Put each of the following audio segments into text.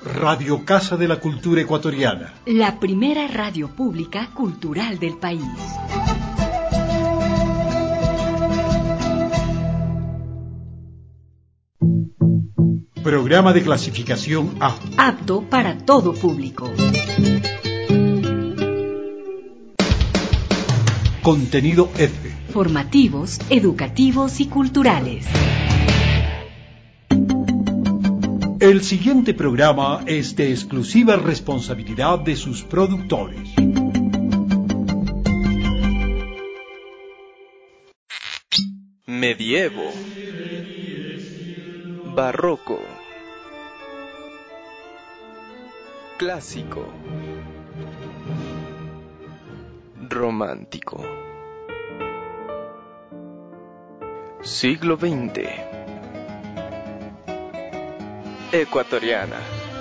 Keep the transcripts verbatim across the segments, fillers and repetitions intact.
Radio Casa de la Cultura Ecuatoriana. La primera radio pública cultural del país. Programa de clasificación A. Apto para todo público. Contenido F. Formativos, educativos y culturales. El siguiente programa es de exclusiva responsabilidad de sus productores. Medievo, barroco, clásico, romántico, siglo veinte, ecuatoriana.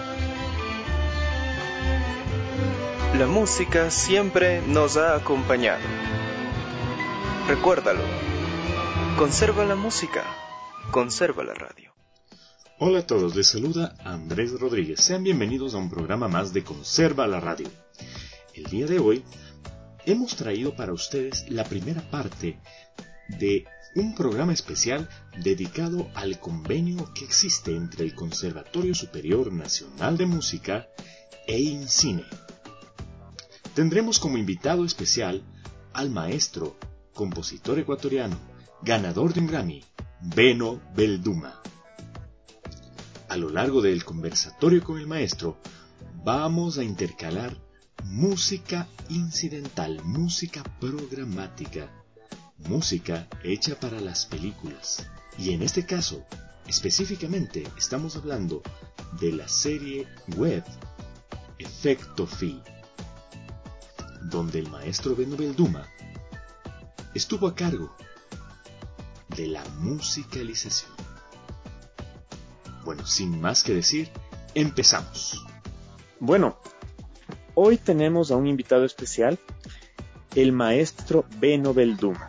La música siempre nos ha acompañado. Recuérdalo. Conserva la música, conserva la radio. Hola a todos, les saluda Andrés Rodríguez. Sean bienvenidos a un programa más de Conserva la Radio. El día de hoy hemos traído para ustedes la primera parte de un programa especial dedicado al convenio que existe entre el Conservatorio Superior Nacional de Música e INCINE. Tendremos como invitado especial al maestro, compositor ecuatoriano, ganador de un Grammy, Beno Belduma. A lo largo del conversatorio con el maestro, vamos a intercalar música incidental, música programática, música hecha para las películas. Y en este caso, específicamente, estamos hablando de la serie web Efecto Fi, donde el maestro Beno Belduma estuvo a cargo de la musicalización. Bueno, sin más que decir, empezamos. Bueno, hoy tenemos a un invitado especial, el maestro Beno Belduma.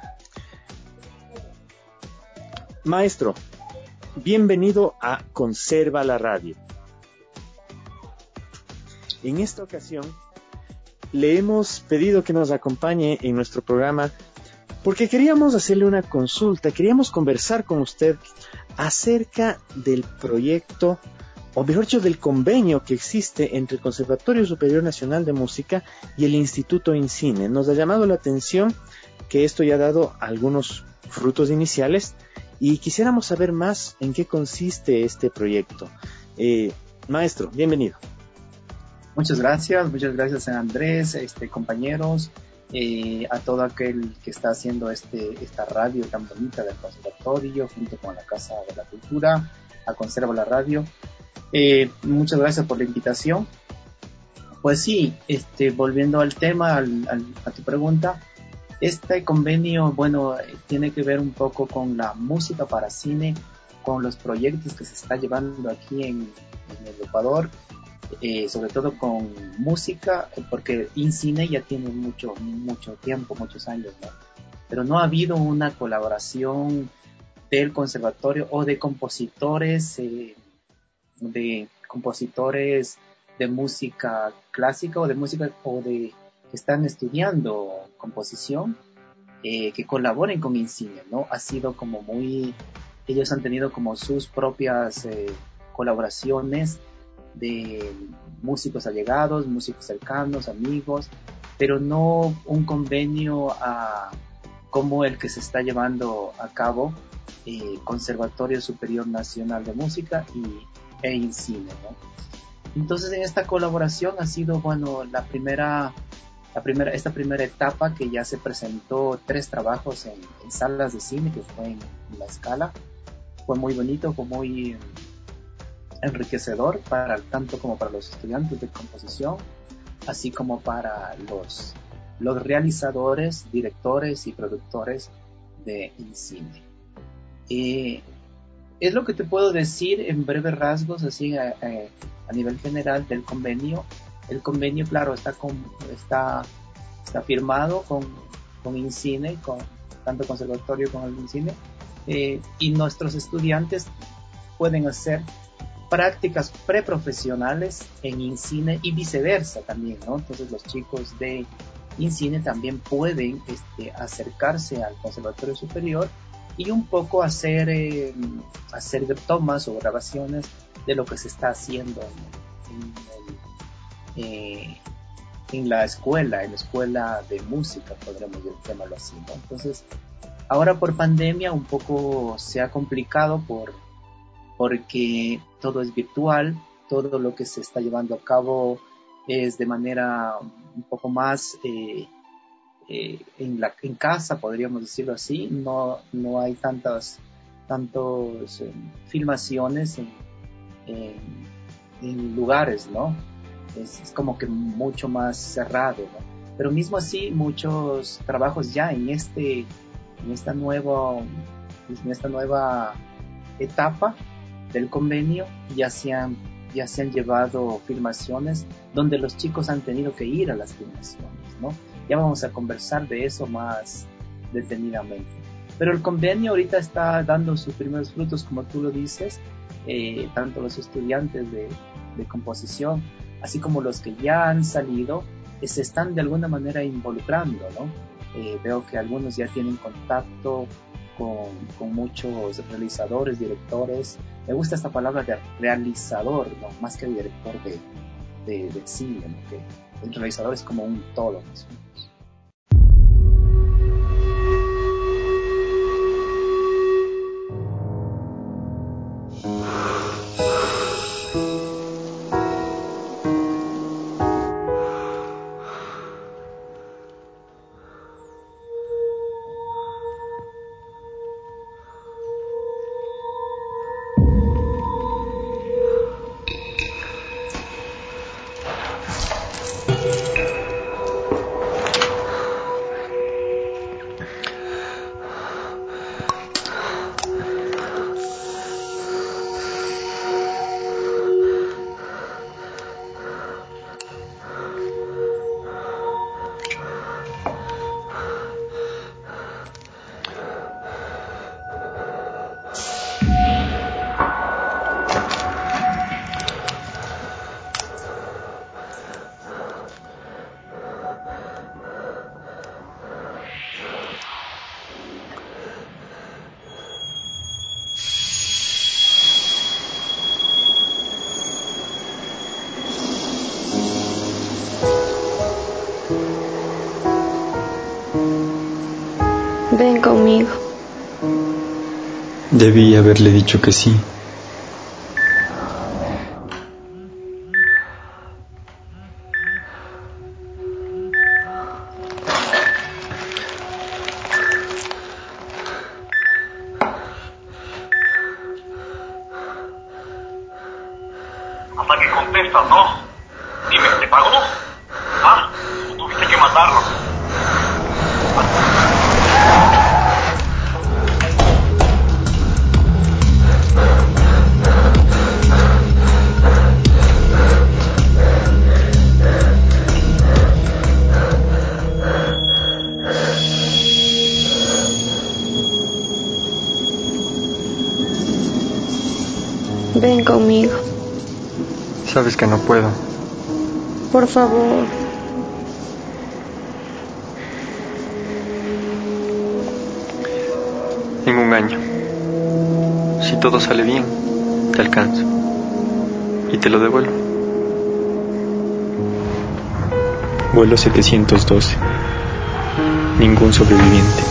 Maestro, bienvenido a Conserva la Radio. En esta ocasión, le hemos pedido que nos acompañe en nuestro programa porque queríamos hacerle una consulta, queríamos conversar con usted acerca del proyecto, o mejor dicho, del convenio que existe entre el Conservatorio Superior Nacional de Música y el Instituto INCINE. Nos ha llamado la atención que esto ya ha dado algunos frutos iniciales y quisiéramos saber más en qué consiste este proyecto. Eh, maestro, bienvenido. Muchas gracias, muchas gracias a Andrés, este, compañeros, eh, a todo aquel que está haciendo este, esta radio tan bonita del conservatorio, junto con la Casa de la Cultura, a Conserva la Radio. Eh, muchas gracias por la invitación. Pues sí, este, volviendo al tema, al, al, a tu pregunta, este convenio, bueno, tiene que ver un poco con la música para cine, con los proyectos que se está llevando aquí en, en el Ecuador. Eh, sobre todo con música, porque INCINE ya tiene mucho, mucho tiempo, muchos años, ¿no? Pero no ha habido una colaboración del conservatorio o de compositores, eh, de compositores de música clásica o de música o de que están estudiando composición, eh, que colaboren con INCINE, ¿no? Ha sido como muy, ellos han tenido como sus propias eh, colaboraciones de músicos allegados, músicos cercanos, amigos, pero no un convenio uh, como el que se está llevando a cabo eh, Conservatorio Superior Nacional de Música y e INCINE, ¿no? Entonces en esta colaboración ha sido, bueno, la primera, la primera, esta primera etapa que ya se presentó tres trabajos en, en salas de cine, que fue en, en La Scala. Fue muy bonito, fue muy enriquecedor para tanto como para los estudiantes de composición, así como para los, los realizadores, directores y productores de INCINE. Eh, es lo que te puedo decir en breves rasgos, así a, a, a nivel general del convenio. El convenio, claro, está con, está, está firmado con, con INCINE, con tanto conservatorio como el INCINE, eh, y nuestros estudiantes pueden hacer prácticas preprofesionales en INCINE y viceversa también, ¿no? Entonces los chicos de INCINE también pueden este, acercarse al Conservatorio Superior y un poco hacer, eh, hacer tomas o grabaciones de lo que se está haciendo en, en, eh, en la escuela, en la escuela de música, podríamos llamarlo así, ¿no? Entonces, ahora por pandemia un poco se ha complicado por, porque todo es virtual, todo lo que se está llevando a cabo es de manera un poco más eh, eh, en, la, en casa, podríamos decirlo así. No, no hay tantas tantos eh, filmaciones en, en, en lugares, ¿no? Es, es como que mucho más cerrado, ¿no? Pero mismo así, muchos trabajos ya en este en esta nueva en esta nueva etapa del convenio ya se han ya se han llevado filmaciones donde los chicos han tenido que ir a las filmaciones, ¿no? Ya vamos a conversar de eso más detenidamente. Pero el convenio ahorita está dando sus primeros frutos, como tú lo dices, eh, tanto los estudiantes de, de composición, así como los que ya han salido, eh, se están de alguna manera involucrando, ¿no? Eh, veo que algunos ya tienen contacto con, con muchos realizadores, directores. Me gusta esta palabra de realizador, ¿no? Más que director de, de, de cine, ¿no? Que el realizador es como un todo, más o menos. Ven conmigo. Debí haberle dicho que sí. Hasta que contestas, ¿no? Dime, ¿te pagó? ¿Ah? ¿O tuviste que matarlo? Ven conmigo. Sabes que no puedo. Por favor. En un año, si todo sale bien, te alcanzo y te lo devuelvo. Vuelo setecientos doce. Ningún sobreviviente.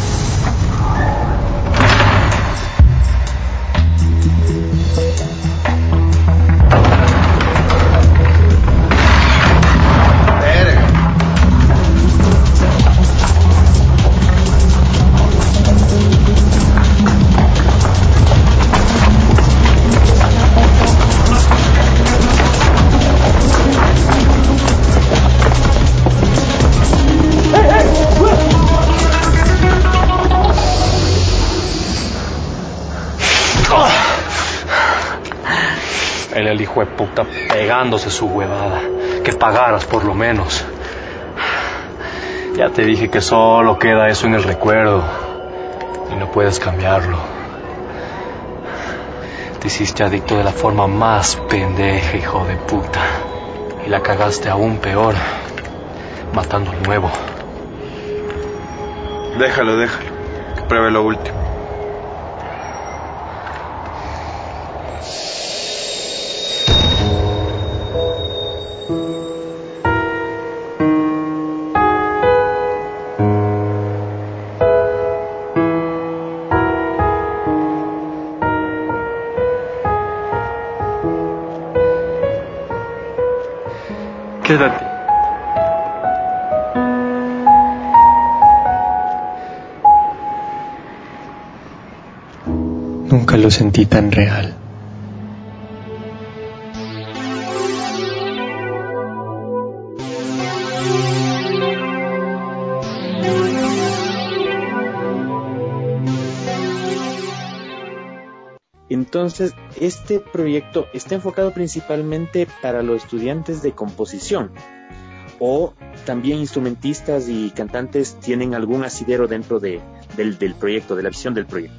Él, el hijo de puta, pegándose su huevada. Que pagaras por lo menos. Ya te dije que solo queda eso en el recuerdo. Y no puedes cambiarlo. Te hiciste adicto de la forma más pendeja, hijo de puta. Y la cagaste aún peor, matando al nuevo. Déjalo, déjalo, que pruebe lo último. Quédate. Nunca lo sentí tan real. Entonces, este proyecto está enfocado principalmente para los estudiantes de composición, o también instrumentistas y cantantes tienen algún asidero dentro de, del, del proyecto, de la visión del proyecto.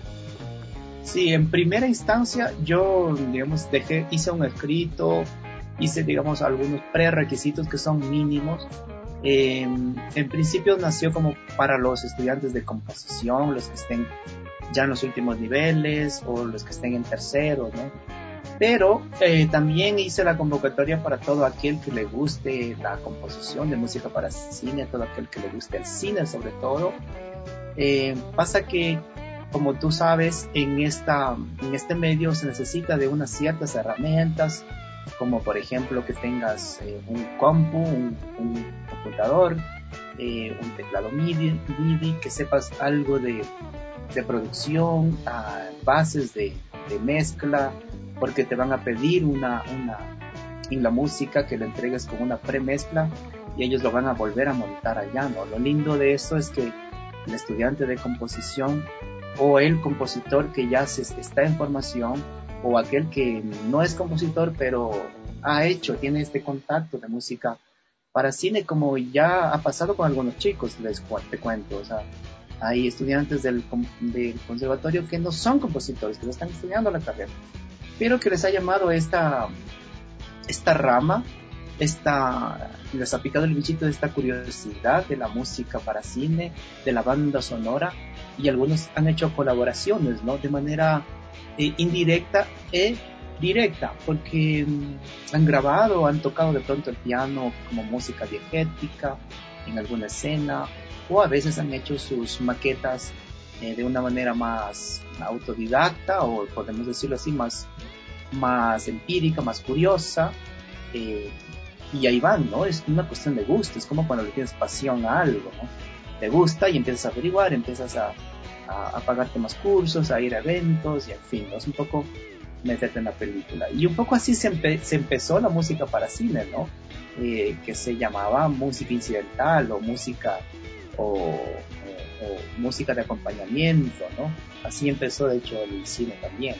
Sí, en primera instancia yo, digamos, dejé, hice un escrito, hice, digamos, algunos prerequisitos que son mínimos. Eh, en principio nació como para los estudiantes de composición, los que estén ya en los últimos niveles o los que estén en terceros, ¿no? Pero eh, también hice la convocatoria para todo aquel que le guste la composición de música para cine, todo aquel que le guste el cine sobre todo. Eh, pasa que, como tú sabes, en, esta, en este medio se necesita de unas ciertas herramientas, como por ejemplo que tengas eh, un compu, un, un computador, eh, un teclado MIDI, MIDI, que sepas algo de, de producción, uh, bases de, de mezcla, porque te van a pedir una, una en la música que le entregues con una premezcla y ellos lo van a volver a montar allá, ¿no? Lo lindo de eso es que el estudiante de composición o el compositor que ya se, está en formación, o aquel que no es compositor pero ha hecho, tiene este contacto de música para cine, como ya ha pasado con algunos chicos, les te cuento, o sea, hay estudiantes del, del conservatorio que no son compositores, que no están estudiando la carrera, pero que les ha llamado esta, esta rama, esta, les ha picado el bichito de esta curiosidad de la música para cine, de la banda sonora, y algunos han hecho colaboraciones, ¿no? De manera eh, indirecta e directa, porque mmm, han grabado, han tocado de pronto el piano como música diegética en alguna escena, o a veces han hecho sus maquetas eh, de una manera más autodidacta, o podemos decirlo así, más, más empírica, más curiosa, eh, y ahí van, ¿no? Es una cuestión de gusto, es como cuando le tienes pasión a algo, ¿no? Te gusta y empiezas a averiguar, empiezas a, a, a pagarte más cursos, a ir a eventos, y en fin, ¿no? Es un poco meterte en la película. Y un poco así se, empe- se empezó la música para cine, ¿no? Eh, que se llamaba música incidental o música o, o, o música de acompañamiento, ¿no? Así empezó, de hecho, el cine también.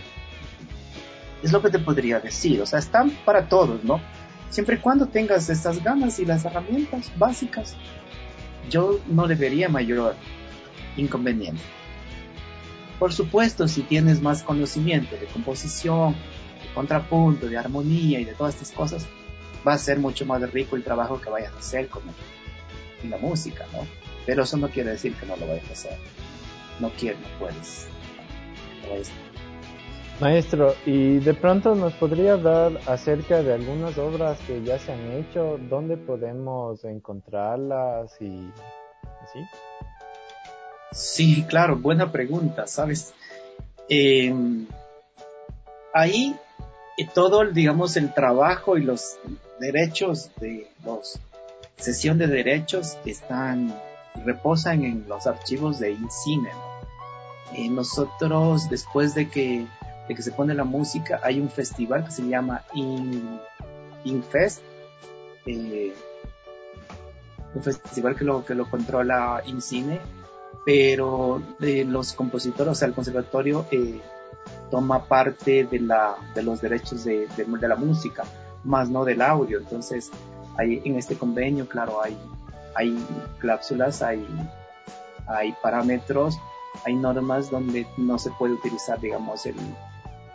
Es lo que te podría decir, o sea, están para todos, ¿no? Siempre y cuando tengas estas ganas y las herramientas básicas, yo no le vería mayor inconveniente. Por supuesto, si tienes más conocimiento de composición, de contrapunto, de armonía y de todas estas cosas, va a ser mucho más rico el trabajo que vayas a hacer con en la música, ¿no? Pero eso no quiere decir que no lo vayas a hacer. No quieres, no puedes. No puedes. Maestro, y de pronto nos podría hablar acerca de algunas obras que ya se han hecho, dónde podemos encontrarlas y así. Sí, claro, buena pregunta, ¿sabes? Eh, ahí eh, todo, digamos, el trabajo y los derechos de los sesión de derechos están reposan en los archivos de InCine, ¿no? Eh, nosotros, después de que de que se pone la música, hay un festival que se llama In, InFest, eh, un festival que lo, que lo controla InCine, pero eh, los compositores, o sea, el conservatorio eh, toma parte de, la, de los derechos de, de, de la música, más no del audio. Entonces, hay, en este convenio, claro, hay, hay cláusulas, hay, hay parámetros, hay normas donde no se puede utilizar, digamos, el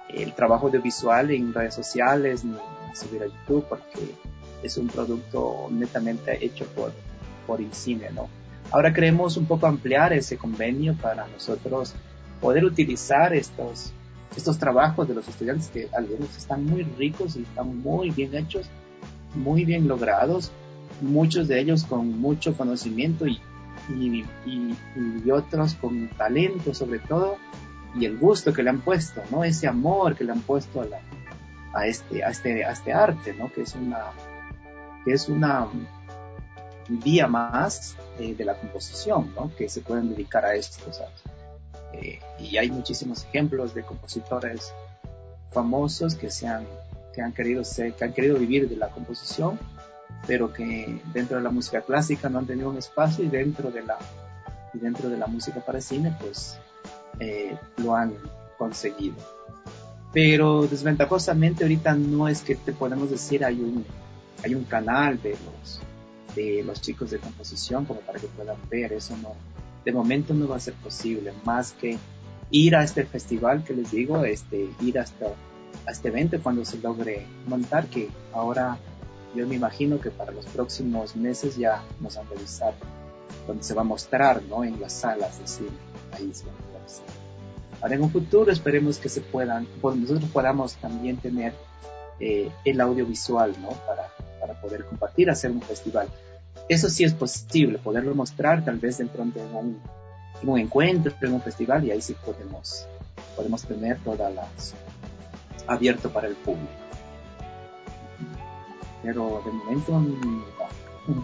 el trabajo audiovisual en redes sociales ni subir a YouTube, porque es un producto netamente hecho por, por INCINE, ¿no? Ahora queremos un poco ampliar ese convenio para nosotros poder utilizar estos, estos trabajos de los estudiantes, que algunos están muy ricos y están muy bien hechos, muy bien logrados, muchos de ellos con mucho conocimiento y, y, y, y otros con talento sobre todo, y el gusto que le han puesto, ¿no? Ese amor que le han puesto a, la, a, este, a, este, a este arte, ¿no? Que es una, que es una vía más eh, de la composición, ¿no? Que se pueden dedicar a esto, ¿sabes? Eh, y hay muchísimos ejemplos de compositores famosos que se han, que han querido ser, que han querido vivir de la composición, pero que dentro de la música clásica no han tenido un espacio, y dentro de la, y dentro de la música para cine, pues eh, lo han conseguido. Pero desventajosamente ahorita no es que te podemos decir hay un, hay un canal de los, de los chicos de composición como para que puedan ver. Eso no, de momento no va a ser posible, más que ir a este festival que les digo, este, ir hasta a este evento cuando se logre montar, que ahora yo me imagino que para los próximos meses ya nos han revisado, donde se va a mostrar, ¿no? En las salas de cine, ahí se va a mostrar. Ahora en un futuro esperemos que se puedan, pues nosotros podamos también tener eh, el audiovisual, ¿no? Para, para poder compartir, hacer un festival. Eso sí es posible, poderlo mostrar tal vez dentro de un, en un encuentro, en un festival, y ahí sí podemos, podemos tener todas las abierto para el público. Pero de momento no.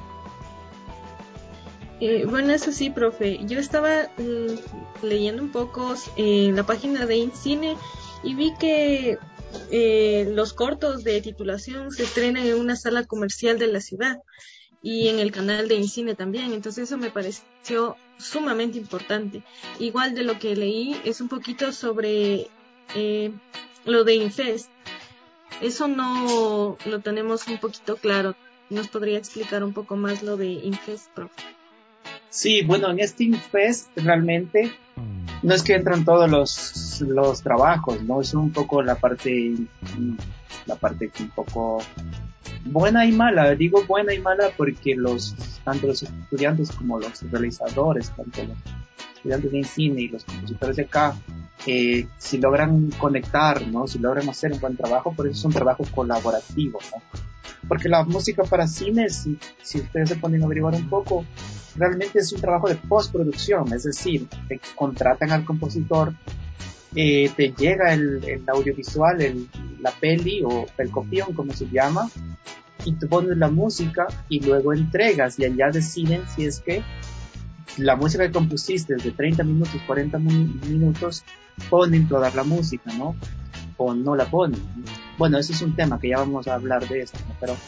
Eh, bueno, eso sí, profe. Yo estaba eh, leyendo un poco en eh, la página de INCINE y vi que eh, los cortos de titulación se estrenan en una sala comercial de la ciudad y en el canal de INCINE también. Entonces eso me pareció sumamente importante. Igual de lo que leí es un poquito sobre eh, lo de INFEST. Eso no lo tenemos un poquito claro. ¿Nos podría explicar un poco más lo de INFEST, profe? Sí, bueno, en este INFEST realmente no es que entran todos los, los trabajos, ¿no? Es un poco la parte, la parte un poco buena y mala. Digo buena y mala porque los, tanto los estudiantes como los realizadores, tanto los estudiantes de cine y los compositores de acá, eh, si logran conectar, ¿no? Si logran hacer un buen trabajo, por eso es un trabajo colaborativo, ¿no? Porque la música para cine, si, si ustedes se ponen a averiguar un poco, realmente es un trabajo de postproducción, es decir, te contratan al compositor, eh, te llega el, el audiovisual, el, la peli o el copión, como se llama, y tú pones la música y luego entregas, y allá deciden si es que la música que compusiste de treinta minutos, cuarenta minutos, ponen toda la música, ¿no? O no la ponen. Bueno, eso es un tema que ya vamos a hablar de esto, ¿no? Pero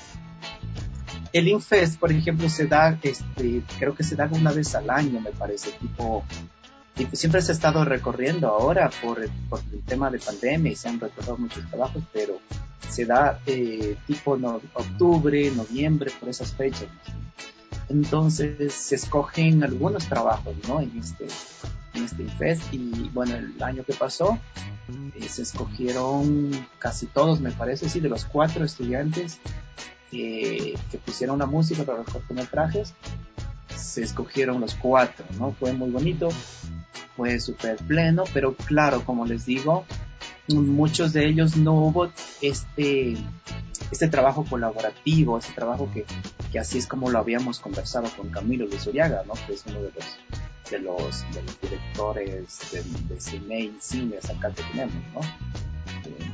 el INFEST, por ejemplo, se da, este, creo que se da una vez al año, me parece, tipo, tipo siempre se ha estado recorriendo ahora por el, por el tema de pandemia y se han recorrido muchos trabajos, pero se da eh, tipo no, octubre, noviembre, por esas fechas, ¿no? Entonces se escogen algunos trabajos, ¿no? En este, en este INFEST, y bueno, el año que pasó eh, se escogieron casi todos, me parece, sí, de los cuatro estudiantes eh, que pusieron la música para los cortometrajes, se escogieron los cuatro, ¿no? Fue muy bonito, fue súper pleno, pero claro, como les digo, muchos de ellos no hubo este, este trabajo colaborativo, este trabajo que, que así es como lo habíamos conversado con Camilo Luis Uriaga, ¿no? Que es uno de los de los, de los directores de, de cine y cines acá que tenemos, ¿no? Eh,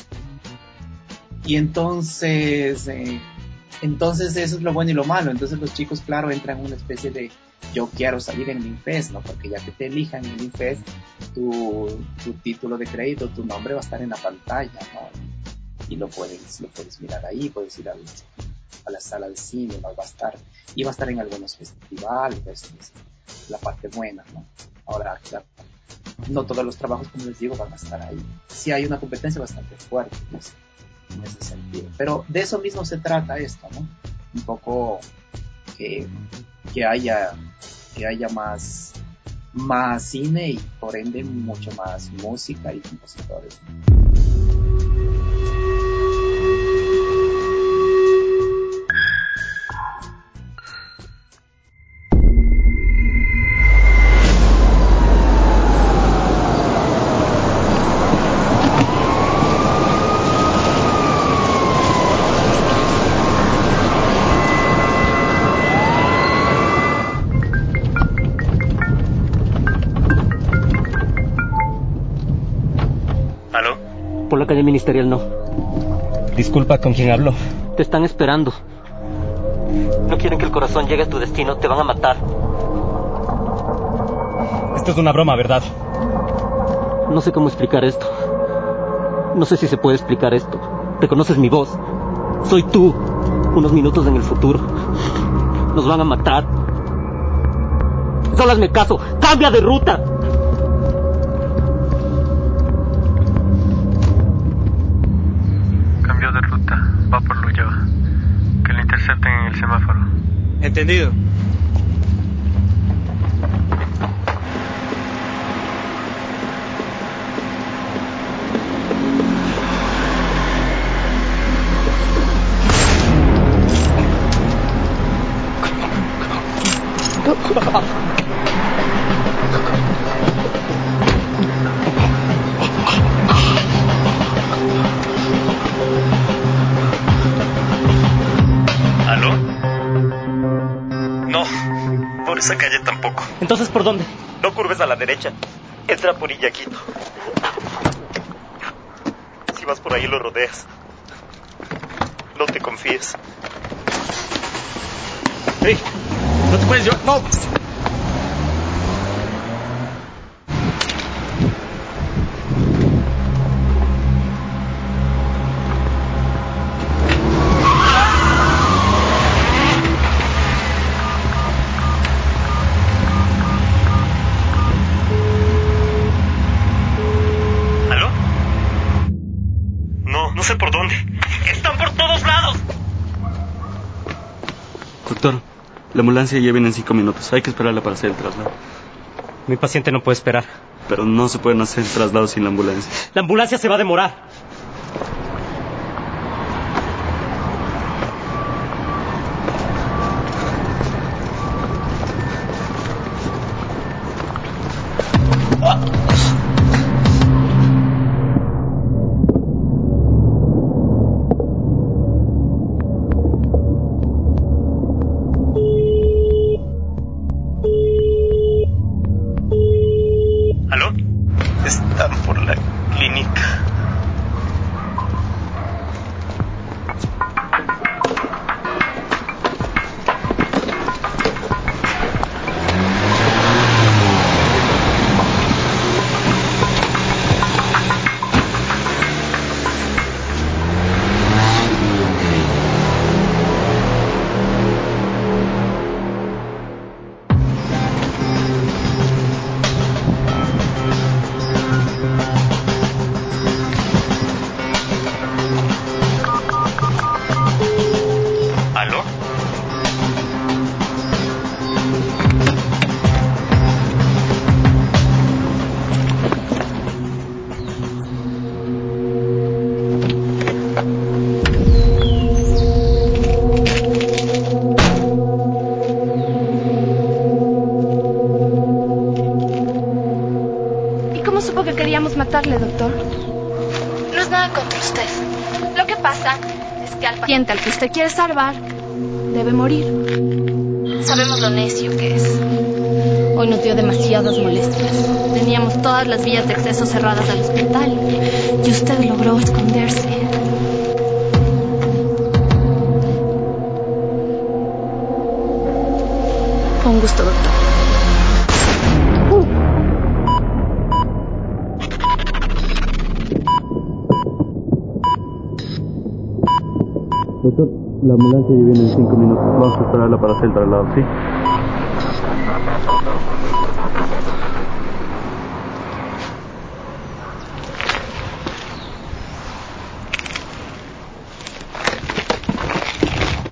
y entonces, eh, entonces eso es lo bueno y lo malo. Entonces los chicos, claro, entran en una especie de yo quiero salir en el INFEST, ¿no? Porque ya que te elijan en el INFEST, tu, tu título de crédito, tu nombre va a estar en la pantalla, ¿no? Y lo puedes, lo puedes mirar ahí, puedes ir a, a la sala de cine, ¿no? Va a estar, y va a estar en algunos festivales, es, es la parte buena, ¿no? Ahora, claro, no todos los trabajos, como les digo, van a estar ahí. Sí hay una competencia bastante fuerte en ese, en ese sentido. Pero de eso mismo se trata esto, ¿no? Un poco que, que haya, que haya más, más cine y por ende mucho más música y compositores. Por la calle Ministerial no. Disculpa, ¿con quién hablo? Te están esperando. No quieren que el corazón llegue a tu destino. Te van a matar. Esto es una broma, ¿verdad? No sé cómo explicar esto. No sé si se puede explicar esto. Reconoces mi voz. Soy tú. Unos minutos en el futuro. Nos van a matar. Solo hazme caso. ¡Cambia de ruta! De ruta, va por Luyaba. Que lo intercepten en el semáforo. Entendido. Esa calle tampoco. ¿Entonces por dónde? No curves a la derecha. Entra por Illaquito. Si vas por ahí lo rodeas. No te confíes. ¡Hey! ¡No te puedes llevar! ¡No! No sé por dónde. ¡Están por todos lados! Doctor, la ambulancia ya viene en cinco minutos. Hay que esperarla para hacer el traslado. Mi paciente no puede esperar. Pero no se pueden hacer traslados sin la ambulancia. La ambulancia se va a demorar. Matarle, doctor. No es nada contra usted. Lo que pasa es que al paciente al que usted quiere salvar debe morir. Sabemos lo necio que es. Hoy nos dio demasiadas molestias. Teníamos todas las vías de acceso cerradas al hospital y usted logró esconderse. Fue un gusto, doctor. Doctor, la ambulancia ya viene en cinco minutos. Vamos a esperarla para hacer el traslado, ¿sí?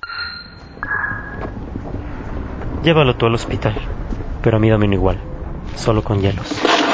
Llévalo tú al hospital, pero a mí dame uno igual. solo con hielos.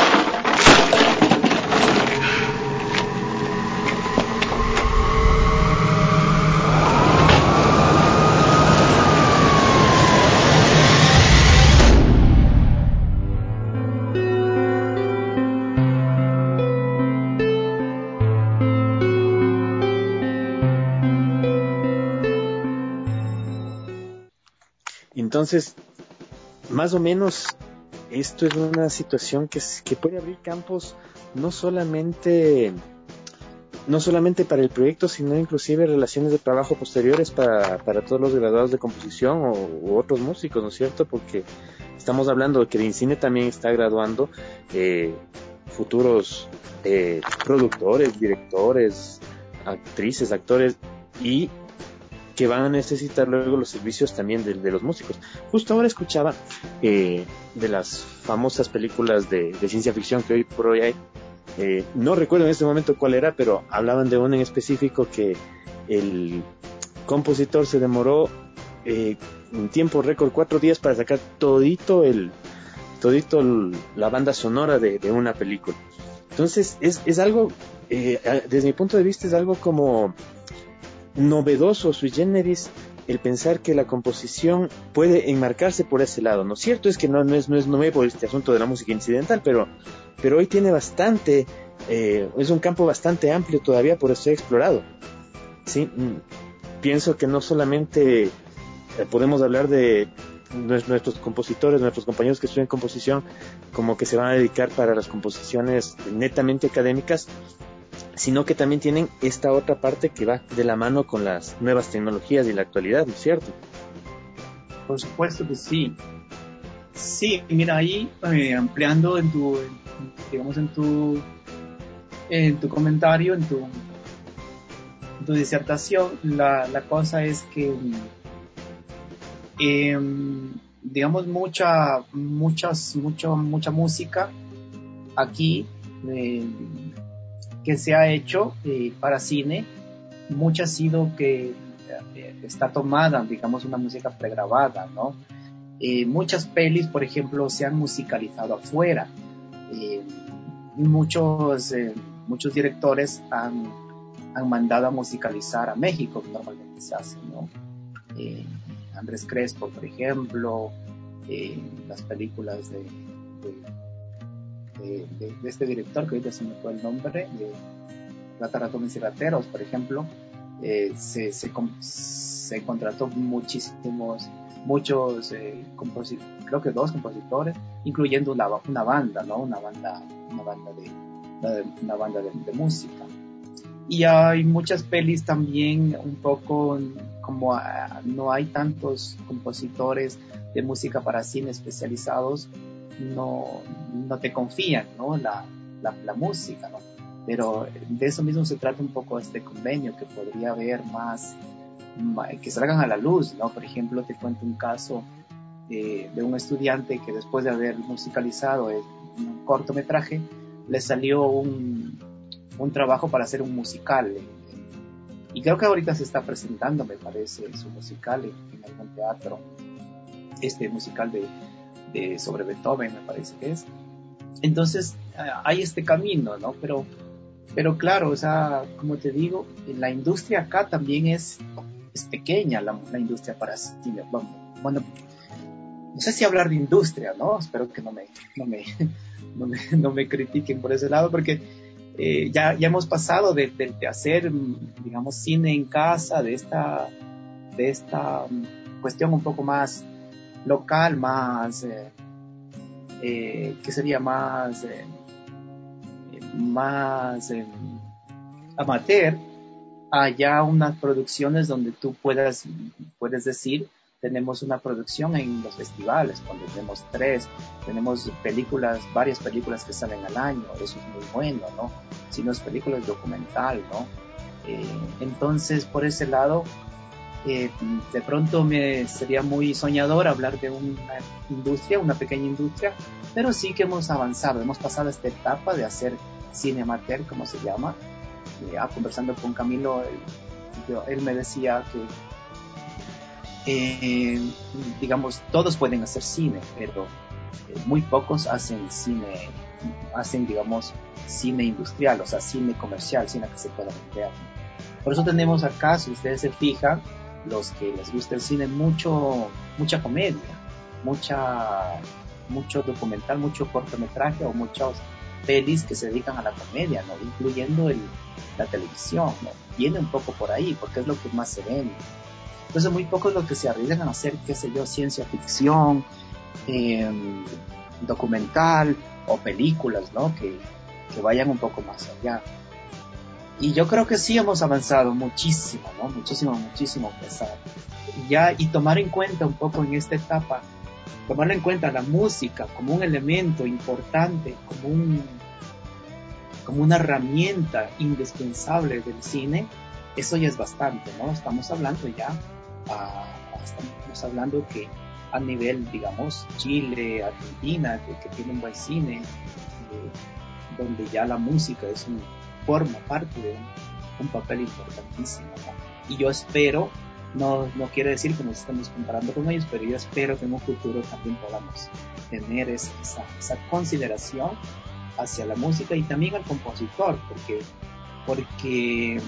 Entonces, más o menos, esto es una situación que, que puede abrir campos no solamente, no solamente para el proyecto, sino inclusive relaciones de trabajo posteriores para, para todos los graduados de composición o u otros músicos, ¿no es cierto? Porque estamos hablando de que el INCINE también está graduando eh, futuros eh, productores, directores, actrices, actores y que van a necesitar luego los servicios también de, de los músicos. Justo ahora escuchaba eh, de las famosas películas de, de ciencia ficción que hoy por hoy hay, eh, no recuerdo en este momento cuál era, pero hablaban de una en específico que el compositor se demoró eh, un tiempo récord, cuatro días para sacar todito el todito el, la banda sonora de, de una película. Entonces es, es algo, eh, desde mi punto de vista es algo como novedoso, sui generis, el pensar que la composición puede enmarcarse por ese lado. ¿No es cierto? Es que no, no, es, no es nuevo este asunto de la música incidental, pero, pero hoy tiene bastante, eh, es un campo bastante amplio todavía por ser explorado. ¿Sí? Pienso que no solamente eh, podemos hablar de nuestros compositores, nuestros compañeros que estudian composición, como que se van a dedicar para las composiciones netamente académicas, sino que también tienen esta otra parte que va de la mano con las nuevas tecnologías y la actualidad, ¿no es cierto? Por supuesto que sí. Sí, mira, ahí eh, ampliando en tu, en, digamos, en tu, en tu comentario, en tu, en tu disertación, la, la cosa es que, eh, digamos, mucha, muchas, mucho, mucha música aquí, eh, que se ha hecho eh, para cine, mucha ha sido que eh, está tomada, digamos, una música pregrabada, ¿no? Eh, muchas pelis, por ejemplo, se han musicalizado afuera. Eh, muchos, eh, muchos directores han, han mandado a musicalizar a México, que normalmente se hace, ¿no? Eh, Andrés Crespo, por ejemplo, eh, las películas de... de De, de, de este director, que ahorita se me fue el nombre, de Rataratones y Rateros, por ejemplo, eh, se, se, se contrató muchísimos, muchos, eh, composi- creo que dos compositores, incluyendo una, una banda, ¿no? Una banda, una banda de, una banda de, de música. Y hay muchas pelis también, un poco como a, no hay tantos compositores de música para cine especializados, no, no te confían, ¿no? La, la, la música, ¿no? Pero de eso mismo se trata un poco este convenio, que podría haber más, más que salgan a la luz, ¿no? Por ejemplo, te cuento un caso eh, de un estudiante que después de haber musicalizado el, un cortometraje, le salió un, un trabajo para hacer un musical, eh, y creo que ahorita se está presentando, me parece, su musical en, en algún teatro, este musical de De, sobre Beethoven, me parece que es. Entonces hay este camino, ¿no? Pero, pero claro, o sea, como te digo, la industria acá también es, es pequeña, la, la industria para cine. Bueno, no sé si hablar de industria, ¿no? Espero que no me, no me, no me, no me critiquen por ese lado, porque eh, ya, ya hemos pasado de, de, de hacer, digamos, cine en casa, de esta, de esta cuestión un poco más local, más eh, eh, que sería más eh, más eh, amateur, allá unas producciones donde tú puedas puedes decir, tenemos una producción en los festivales, cuando tenemos tres, tenemos películas, varias películas que salen al año, eso es muy bueno, ¿no? Si no es película, es documental, ¿no? Eh, entonces, por ese lado, Eh, de pronto me sería muy soñador hablar de una industria, una pequeña industria, pero sí que hemos avanzado, hemos pasado esta etapa de hacer cine amateur, como se llama. Eh, ah, conversando con Camilo, él, yo, él me decía que eh, digamos, todos pueden hacer cine, pero eh, muy pocos hacen cine, hacen, digamos, cine industrial, o sea, cine comercial, cine que se pueda vender. Por eso tenemos acá, si ustedes se fijan, los que les gusta el cine, mucho, mucha comedia, mucha, mucho documental, mucho cortometraje o muchos pelis que se dedican a la comedia, ¿no? Incluyendo el, la televisión, ¿no? Viene un poco por ahí, porque es lo que más se vende. Entonces muy pocos los que se arriesgan a hacer, qué sé yo, ciencia ficción, eh, documental o películas, ¿no? Que, que vayan un poco más allá. Y yo creo que sí hemos avanzado muchísimo, ¿no? Muchísimo, muchísimo pesado. Ya, y tomar en cuenta un poco en esta etapa, tomar en cuenta la música como un elemento importante, como un, como una herramienta indispensable del cine, eso ya es bastante, ¿no? Estamos hablando ya, uh, estamos hablando que a nivel, digamos, Chile, Argentina, que, que tiene un buen cine, eh, donde ya la música es un, forma parte de un, un papel importantísimo, ¿no? Y yo espero, no, no quiere decir que nos estemos comparando con ellos, pero yo espero que en un futuro también podamos tener esa, esa, esa consideración hacia la música y también al compositor, porque, porque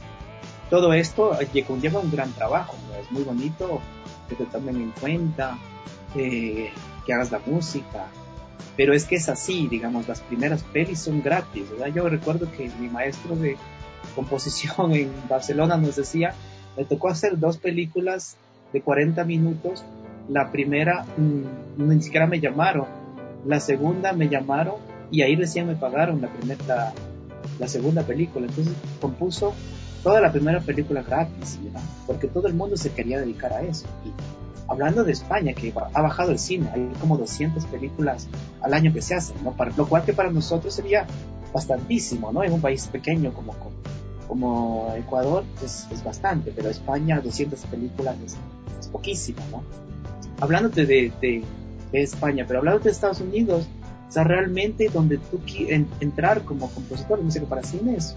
todo esto conlleva un gran trabajo, ¿no? Es muy bonito que te tomen en cuenta, eh, que hagas la música, pero es que es así, digamos, las primeras pelis son gratis, ¿verdad? Yo recuerdo que mi maestro de composición en Barcelona nos decía, me tocó hacer dos películas de cuarenta minutos, la primera mmm, ni siquiera me llamaron, la segunda me llamaron y ahí recién me pagaron la primera, la, la segunda película. Entonces compuso toda la primera película gratis, ¿verdad? Porque todo el mundo se quería dedicar a eso. Y hablando de España, que ha bajado el cine, hay como doscientas películas al año que se hacen, ¿no? Para, lo cual que para nosotros sería bastantísimo, ¿no? En un país pequeño como, como, como Ecuador es, es bastante, pero España doscientas películas es, es poquísimo, ¿no? Hablándote de, de, de España, pero hablándote de Estados Unidos, o sea, realmente donde tú quieres entrar como compositor de música para cine es,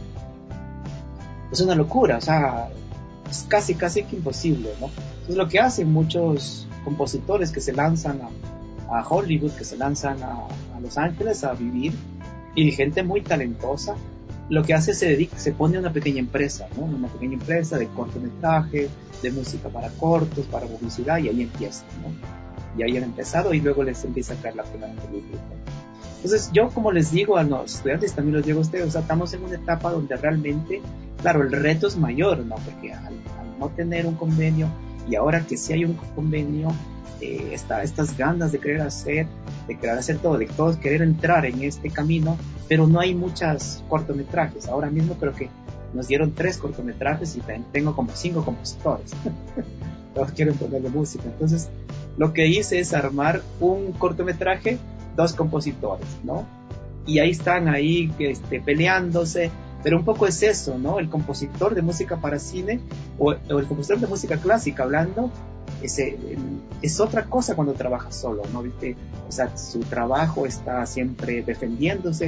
es una locura, o sea, es casi, casi que imposible, ¿no? Es lo que hacen muchos compositores que se lanzan a, a Hollywood, que se lanzan a, a Los Ángeles a vivir, y gente muy talentosa, lo que hace se dedica, se pone una pequeña empresa, ¿no? Una pequeña empresa de cortometraje, de música para cortos, para publicidad, y ahí empiezan, ¿no? Y ahí han empezado y luego les empieza a caer la primera película. Entonces yo, como les digo a los estudiantes, también los digo a ustedes, o sea, estamos en una etapa donde realmente, claro, el reto es mayor, ¿no? Porque al, al no tener un convenio, y ahora que sí hay un convenio, eh, esta, estas ganas de querer hacer, de querer hacer todo, de todos querer entrar en este camino, pero no hay muchos cortometrajes. Ahora mismo creo que nos dieron tres cortometrajes y tengo como cinco compositores. Todos quieren ponerle música. Entonces, lo que hice es armar un cortometraje, dos compositores, ¿no? Y ahí están ahí este, peleándose, pero un poco es eso, ¿no? El compositor de música para cine o, o el compositor de música clásica hablando es, es otra cosa cuando trabaja solo, ¿no? ¿Viste? O sea, su trabajo está siempre defendiéndose,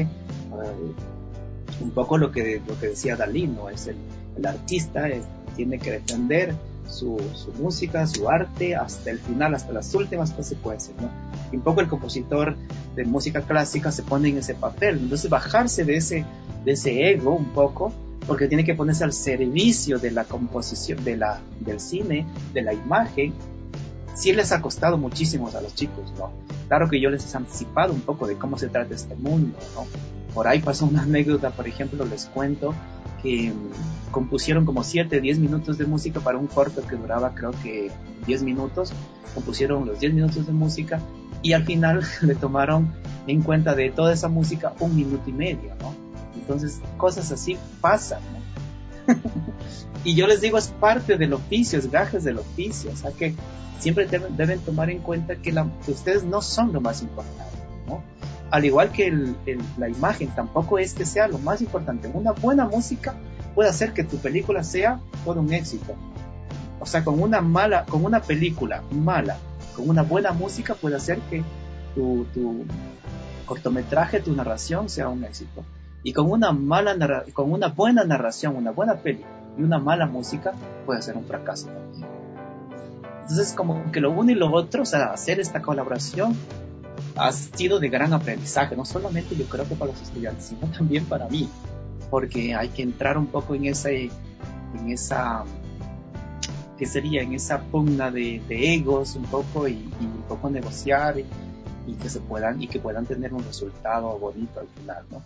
uh, un poco lo que, lo que decía Dalí, ¿no? Es el, el artista es, tiene que defender su, su música, su arte hasta el final, hasta las últimas consecuencias, ¿no? Y un poco el compositor de música clásica se pone en ese papel, entonces bajarse de ese, de ese ego un poco, porque tiene que ponerse al servicio de la composición, de la, del cine, de la imagen. Sí les ha costado muchísimo a los chicos, ¿no? Claro que yo les he anticipado un poco de cómo se trata este mundo, ¿no? Por ahí pasó una anécdota, por ejemplo, les cuento que um, compusieron como siete, diez minutos de música para un corto que duraba creo que diez minutos, compusieron los diez minutos de música y al final le tomaron en cuenta de toda esa música un minuto y medio, ¿no? Entonces, cosas así pasan, ¿no? Y yo les digo, es parte del oficio, es gajes del oficio, o sea que siempre deben, deben tomar en cuenta que, la, que ustedes no son lo más importante, ¿no? Al igual que el, el, la imagen tampoco es que sea lo más importante. Una buena música puede hacer que tu película sea todo un éxito. O sea, con una mala, con una película mala, con una buena música puede hacer que tu, tu cortometraje, tu narración sea un éxito. Y con una mala narra- con una buena narración, una buena peli y una mala música puede ser un fracaso también. Entonces, como que lo uno y lo otro, o sea, hacer esta colaboración ha sido de gran aprendizaje, no solamente yo creo que para los estudiantes, sino también para mí, porque hay que entrar un poco en ese, en esa, ¿qué sería? En esa pugna de, de egos un poco y, y un poco negociar y, y que se puedan y que puedan tener un resultado bonito al final, ¿no?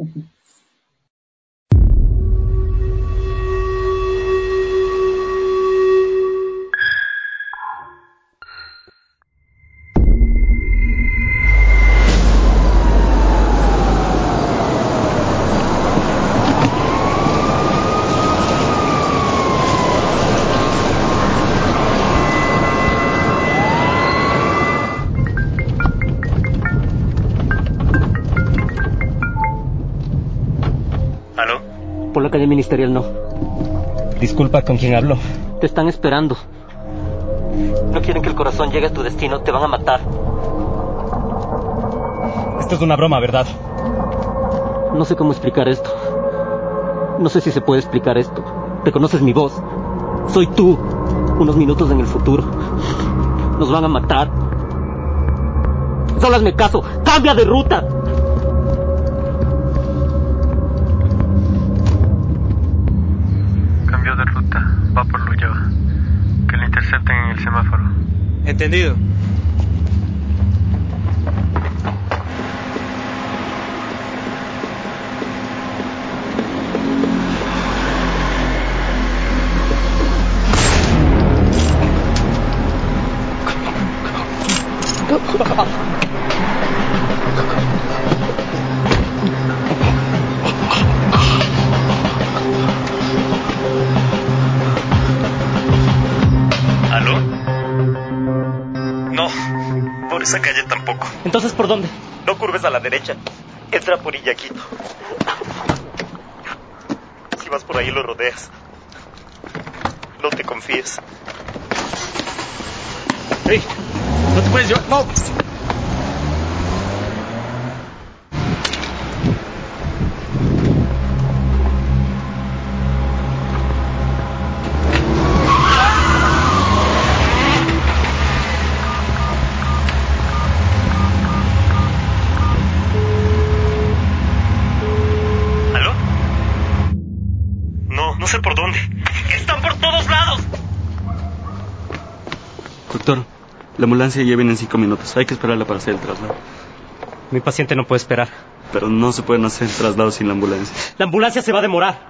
Por la calle Ministerial no. Disculpa, ¿con quién hablo? Te están esperando. No quieren que el corazón llegue a tu destino. Te van a matar. Esto es una broma, ¿verdad? No sé cómo explicar esto. No sé si se puede explicar esto. ¿Reconoces mi voz? Soy tú. Unos minutos en el futuro. Nos van a matar. Solo hazme caso. ¡Cambia de ruta! De ruta, va por Luyaba. Que le intercepten en el semáforo. Entendido. Esa calle tampoco. ¿Entonces por dónde? No curves a la derecha. Entra por Illaquito. Si vas por ahí lo rodeas. No te confíes. ¡Ey! ¡No te puedes llevar! ¡No! No sé por dónde. ¡Están por todos lados! Doctor, la ambulancia ya viene en cinco minutos. Hay que esperarla para hacer el traslado. Mi paciente no puede esperar. Pero no se pueden hacer traslados sin la ambulancia. La ambulancia se va a demorar.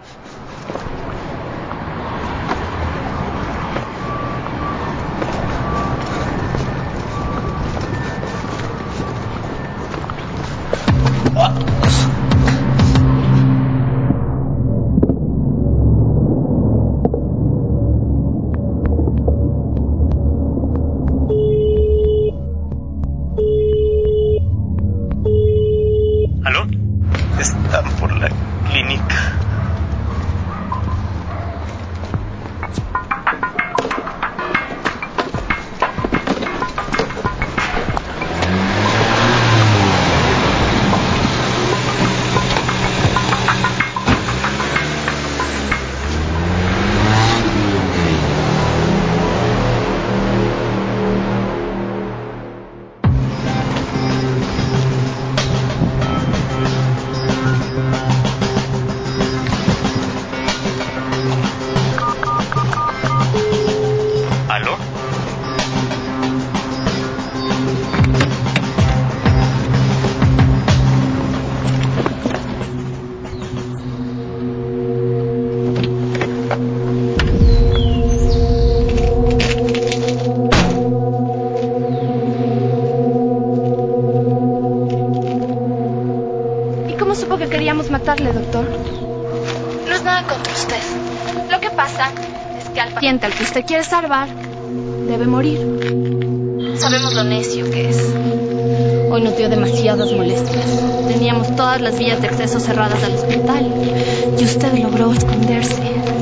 Matarle, doctor. No es nada contra usted. Lo que pasa es que al paciente al que usted quiere salvar debe morir. Sabemos lo necio que es. Hoy nos dio demasiadas molestias. Teníamos todas las vías de acceso cerradas al hospital y usted logró esconderse.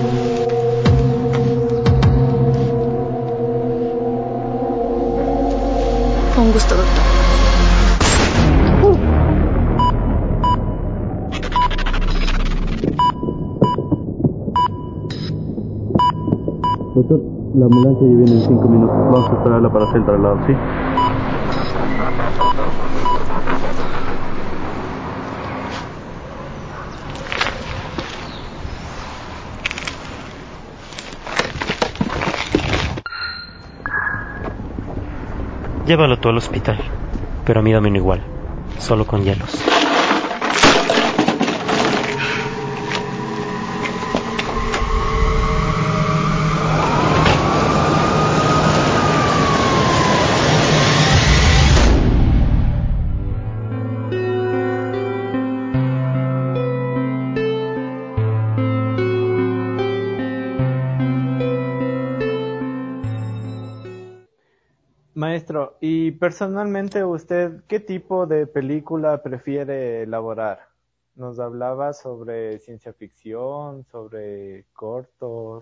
Fue un gusto, doctor. Doctor, la ambulancia ya viene en cinco minutos. Vamos a esperarla para hacer el traslado, ¿sí? Llévalo tú al hospital, pero a mí dame uno igual, solo con hielos. Maestro, y personalmente usted, ¿qué tipo de película prefiere elaborar? Nos hablaba sobre ciencia ficción, sobre cortos.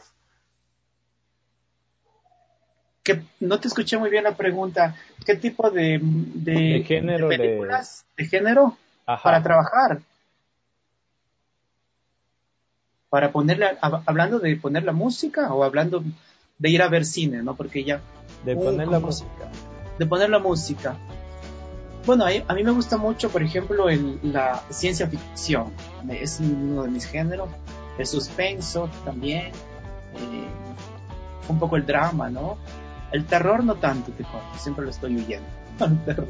Que no te escuché muy bien la pregunta. ¿Qué tipo de, de, de género de películas de, de género Ajá. para trabajar? Para ponerle, hablando de poner la música o hablando de ir a ver cine, ¿no? Porque ya de poner uh, la música. De poner la música. Bueno, a, a mí me gusta mucho, por ejemplo, el, la ciencia ficción. Es uno de mis géneros. El suspenso también. Eh, un poco el drama, ¿no? El terror no tanto, te cuento. Siempre lo estoy huyendo. El terror.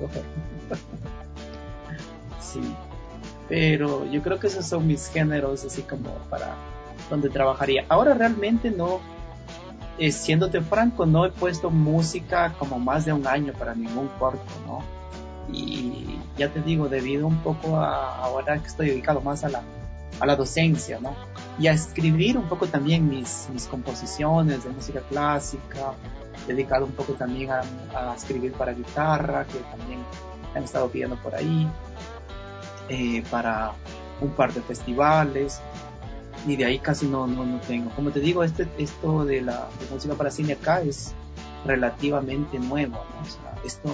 Sí. Pero yo creo que esos son mis géneros, así como para donde trabajaría. Ahora realmente no, eh, siéndote franco, no he puesto música como más de un año para ningún corto, ¿no? Y ya te digo, debido un poco a ahora que estoy dedicado más a la, a la docencia, ¿no? Y a escribir un poco también mis, mis composiciones de música clásica, dedicado un poco también a, a escribir para guitarra, que también han estado pidiendo por ahí. Eh, para un par de festivales y de ahí casi no, no, no tengo. Como te digo, este, esto de la de música para cine acá es relativamente nuevo, ¿no? O sea, esto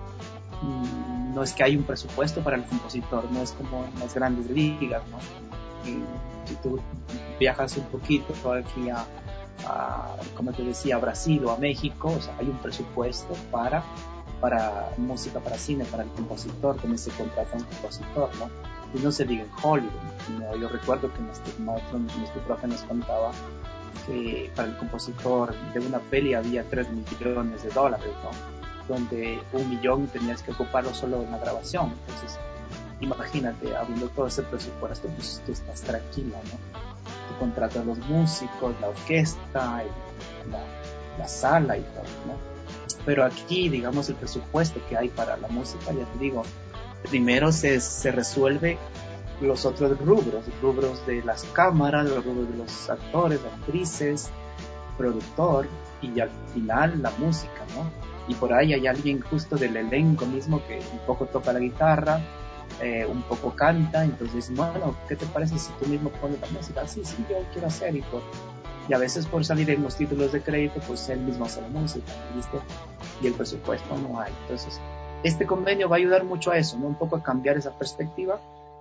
mmm, no es que hay un presupuesto para el compositor, no es como en las grandes ligas, ¿no? Y si tú viajas un poquito aquí a, a, como te decía, a Brasil o a México, o sea, hay un presupuesto para para música para cine, para el compositor, como se contrata un compositor, ¿no? Y no se diga en Hollywood, ¿no? Yo recuerdo que nuestro maestro, nuestro profe nos contaba que para el compositor de una peli había tres millones de dólares, ¿no? Donde un millón tenías que ocuparlo solo en la grabación. Entonces, imagínate, habiendo todo ese presupuesto, pues tú estás tranquila, ¿no? Tú contratas los músicos, la orquesta, el, la, la sala y todo, ¿no? Pero aquí, digamos, el presupuesto que hay para la música, ya te digo, primero se, se resuelve los otros rubros, rubros de las cámaras, los rubros de los actores, actrices, productor, y al final la música, ¿no? Y por ahí hay alguien justo del elenco mismo que un poco toca la guitarra, eh, un poco canta, entonces, bueno, ¿qué te parece si tú mismo pones la música? Sí, sí, yo quiero hacer, y por... Y a veces por salir en los títulos de crédito, pues él mismo hace la música, ¿viste? Y el presupuesto no hay. Entonces, este convenio va a ayudar mucho a eso, ¿no? Un poco a cambiar esa perspectiva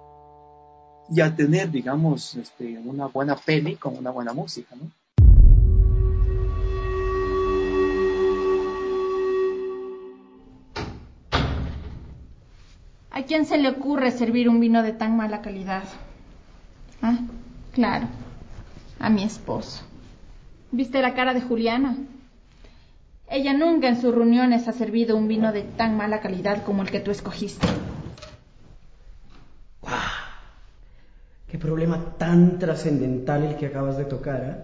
y a tener, digamos, este, una buena peli con una buena música, ¿no? ¿A quién se le ocurre servir un vino de tan mala calidad? Ah, claro, a mi esposo. ¿Viste la cara de Juliana? Ella nunca en sus reuniones ha servido un vino de tan mala calidad como el que tú escogiste. ¡Guau! ¡Qué problema tan trascendental el que acabas de tocar, ¿eh?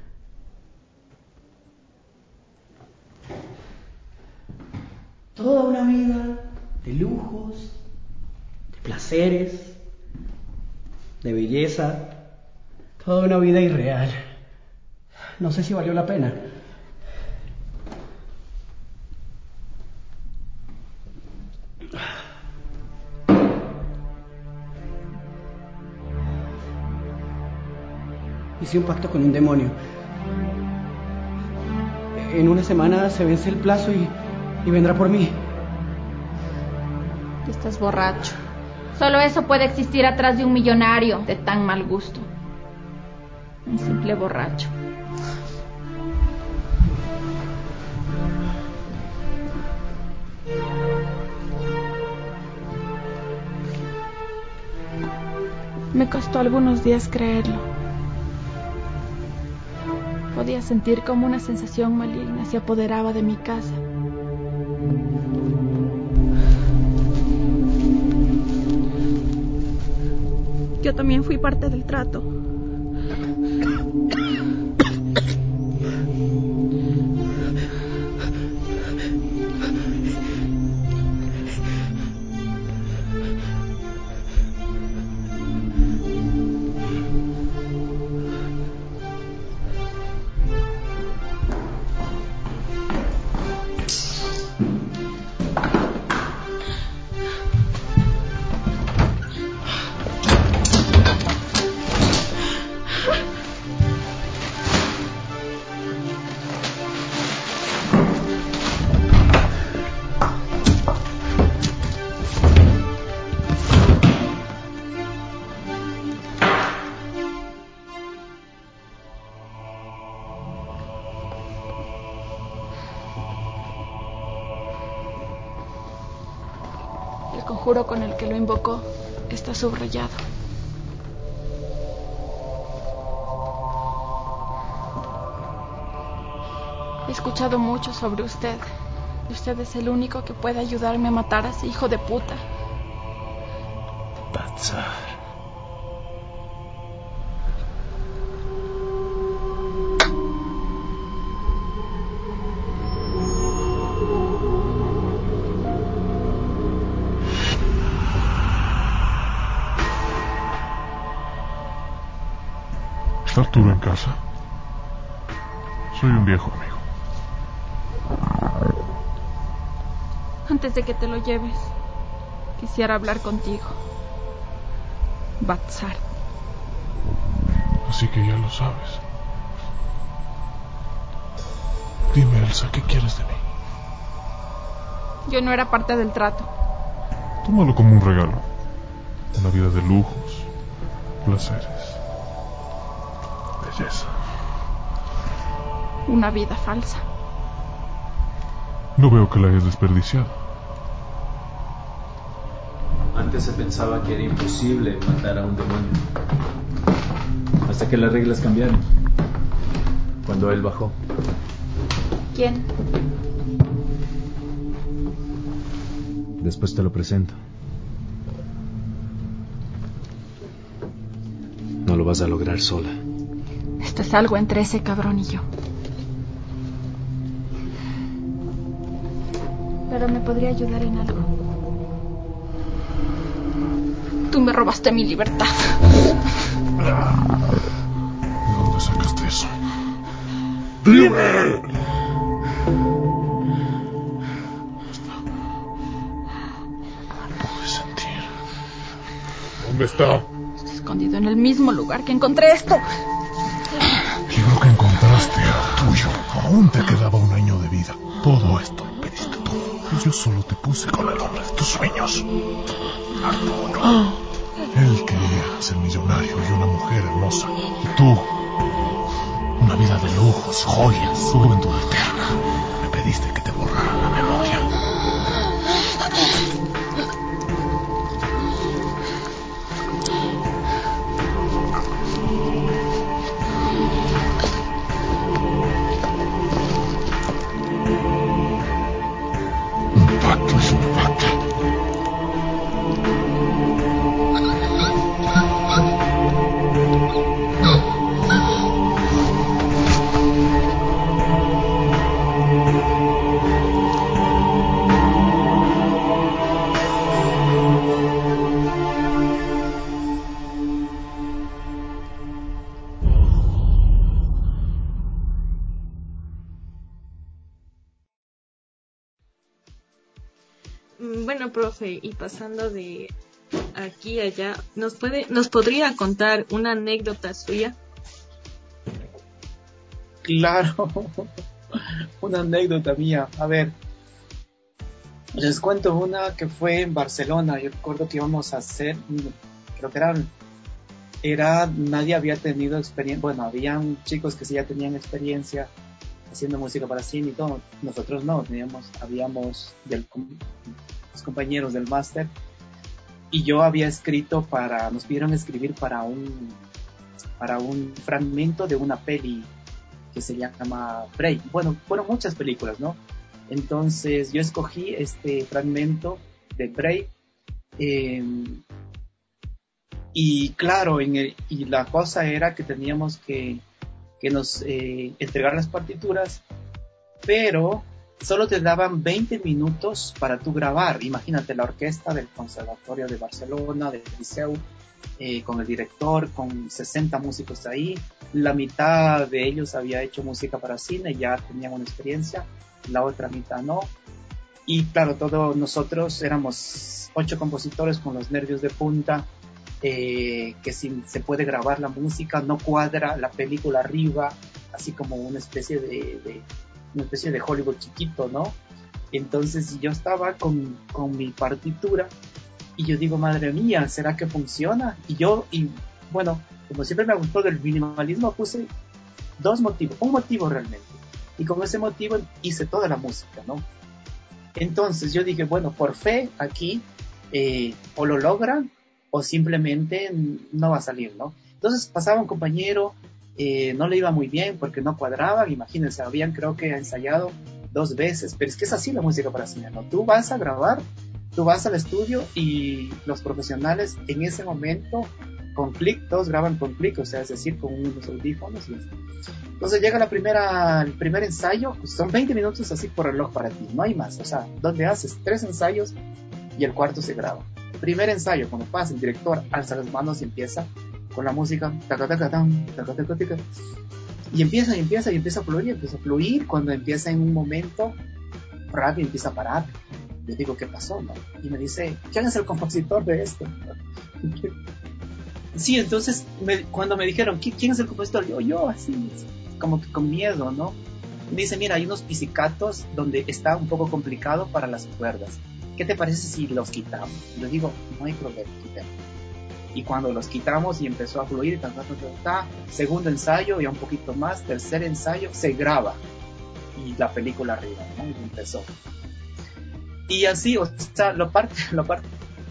Toda una vida de lujos, de placeres, de belleza, toda una vida irreal. No sé si valió la pena. Hice un pacto con un demonio. En una semana se vence el plazo y, y vendrá por mí. Estás borracho. Solo eso puede existir atrás de un millonario de tan mal gusto. Un simple borracho. Me costó algunos días creerlo. Podía sentir como una sensación maligna se apoderaba de mi casa. Yo también fui parte del trato. El conjuro con el que lo invocó está subrayado. He escuchado mucho sobre usted. Usted es el único que puede ayudarme a matar a ese hijo de puta. Batzar. ¿Está Arturo en casa? Soy un viejo amigo. Antes de que te lo lleves, quisiera hablar contigo. Batzar. Así que ya lo sabes. Dime, Elsa, ¿qué quieres de mí? Yo no era parte del trato. Tómalo como un regalo. Una vida de lujos, placeres, belleza. Una vida falsa. No veo que la hayas desperdiciado. Antes se pensaba que era imposible matar a un demonio. Hasta que las reglas cambiaron. Cuando él bajó. ¿Quién? Después te lo presento. No lo vas a lograr sola. Esto es algo entre ese cabrón y yo. Pero me podría ayudar en algo. Tú me robaste mi libertad. ¿De dónde sacaste eso? ¡Dime! Pude sentir. ¿Dónde está? Está escondido en el mismo lugar que encontré esto. El libro que encontraste era tuyo. Aún te quedaba un año de vida. Todo esto lo pediste tú. Y yo solo te puse con el hombre de tus sueños. Arturo. Él quería ser millonario y una mujer hermosa. Y tú, una vida de lujos, joyas, juventud eterna. Me pediste que te borrara la memoria. Un pacto es un pacto. Bueno, profe, y pasando de aquí a allá, ¿nos puede, nos podría contar una anécdota suya? Claro, una anécdota mía. A ver, les cuento una que fue en Barcelona. Yo recuerdo que íbamos a hacer, creo que era, era nadie había tenido experiencia. Bueno, habían chicos que sí ya tenían experiencia haciendo música para cine y todo. Nosotros no, teníamos, habíamos del, los compañeros del máster, y yo había escrito para, nos pidieron escribir para un, para un fragmento de una peli que se llama Prey. Bueno, fueron muchas películas, ¿no? Entonces yo escogí este fragmento de Prey, eh, Y claro, en el, y la cosa era que teníamos que, que nos eh, entregar las partituras, pero solo te daban veinte minutos para tú grabar. Imagínate la orquesta del Conservatorio de Barcelona, del Liceu, eh, con el director, con sesenta músicos ahí. La mitad de ellos había hecho música para cine, ya tenían una experiencia, la otra mitad no. Y claro, todos nosotros éramos ocho compositores con los nervios de punta, eh, que si se puede grabar la música, no cuadra la película arriba, así como una especie de, de una especie de Hollywood chiquito, ¿no? Entonces yo estaba con, con mi partitura y yo digo, madre mía, ¿será que funciona? Y yo, y bueno, como siempre me gustó del minimalismo, puse dos motivos, un motivo realmente, y con ese motivo hice toda la música, ¿no? Entonces yo dije, bueno, por fe aquí eh, o lo logran o simplemente no va a salir, ¿no? Entonces pasaba un compañero, eh, no le iba muy bien porque no cuadraba, imagínense, habían creo que ensayado dos veces, pero es que es así la música para cine, ¿no? Tú vas a grabar, tú vas al estudio y los profesionales en ese momento con clic, todos graban con clic, o sea, es decir, con unos audífonos y así. Entonces llega la primera, el primer ensayo, pues son veinte minutos así por reloj para ti, no hay más, o sea, donde haces tres ensayos y el cuarto se graba. Primer ensayo, cuando pasa, el director alza las manos y empieza con la música, taca, taca, tan, taca, taca, taca, y empieza, y empieza, y empieza a fluir, y empieza a fluir, cuando empieza en un momento rápido, empieza a parar. Yo digo, ¿qué pasó? ¿No? Y me dice, ¿quién es el compositor de esto? Sí, entonces, me, cuando me dijeron, ¿quién es el compositor? Yo, yo, así, como que con miedo, ¿no? Y me dice, mira, hay unos pizzicatos donde está un poco complicado para las cuerdas. ¿Qué te parece si los quitamos? Y le digo, no hay problema, quitemos. Y cuando los quitamos y empezó a fluir, ta, ta, ta, ta, ta, segundo ensayo, ya un poquito más, tercer ensayo, se graba. Y la película arriba, ¿no? Y empezó. Y así, o sea, lo parte, lo parte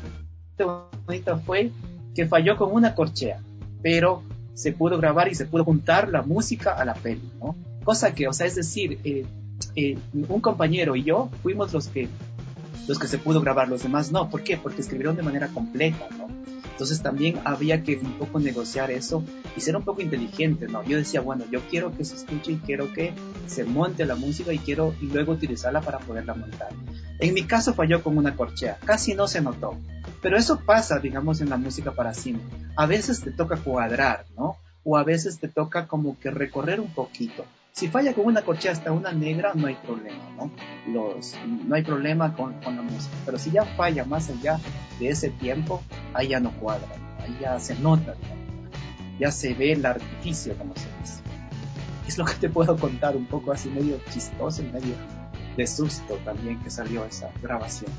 bonita fue que falló con una corchea, pero se pudo grabar y se pudo juntar la música a la peli, ¿no? Cosa que, o sea, es decir, eh, eh, un compañero y yo fuimos los que los que se pudo grabar, los demás no. ¿Por qué? Porque escribieron de manera completa, ¿no? Entonces también había que un poco negociar eso y ser un poco inteligente, ¿no? Yo decía, bueno, yo quiero que se escuche y quiero que se monte la música y quiero luego utilizarla para poderla montar. En mi caso falló con una corchea, casi no se notó. Pero eso pasa, digamos, en la música para cine. A veces te toca cuadrar, ¿no? O a veces te toca como que recorrer un poquito. Si falla con una corchea hasta una negra, no hay problema, ¿no? Los, no hay problema con, con la música. Pero si ya falla más allá de ese tiempo, ahí ya no cuadra, ¿no? Ahí ya se nota, ¿no? Ya se ve el artificio, como se dice. Es lo que te puedo contar, un poco así medio chistoso y medio de susto también que salió esa grabación.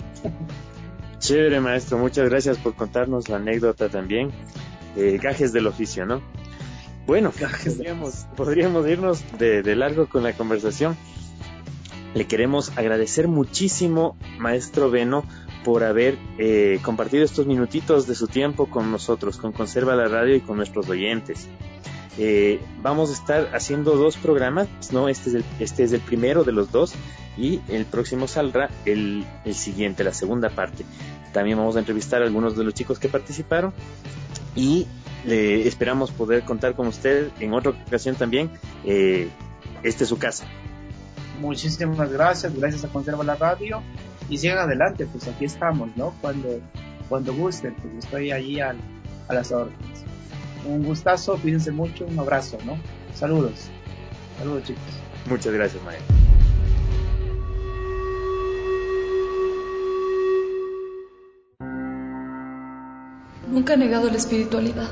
Chévere, maestro, muchas gracias por contarnos la anécdota también. Eh, gajes del oficio, ¿no? Bueno, podríamos, podríamos irnos de, de largo con la conversación. Le queremos agradecer muchísimo, maestro Beno, por haber eh, compartido estos minutitos de su tiempo con nosotros, con Conserva la Radio y con nuestros oyentes. Eh, vamos a estar haciendo dos programas, ¿no? Este es el, este es el primero de los dos y el próximo saldrá el, el siguiente, la segunda parte. También vamos a entrevistar a algunos de los chicos que participaron y le esperamos poder contar con usted en otra ocasión también. Eh, esta es su casa. Muchísimas gracias, gracias a Conserva la Radio y sigan adelante, pues aquí estamos, ¿no? Cuando, cuando gusten, pues estoy ahí al, a las órdenes. Un gustazo, cuídense mucho, un abrazo, ¿no? Saludos, saludos chicos. Muchas gracias, maestro. Nunca he negado la espiritualidad.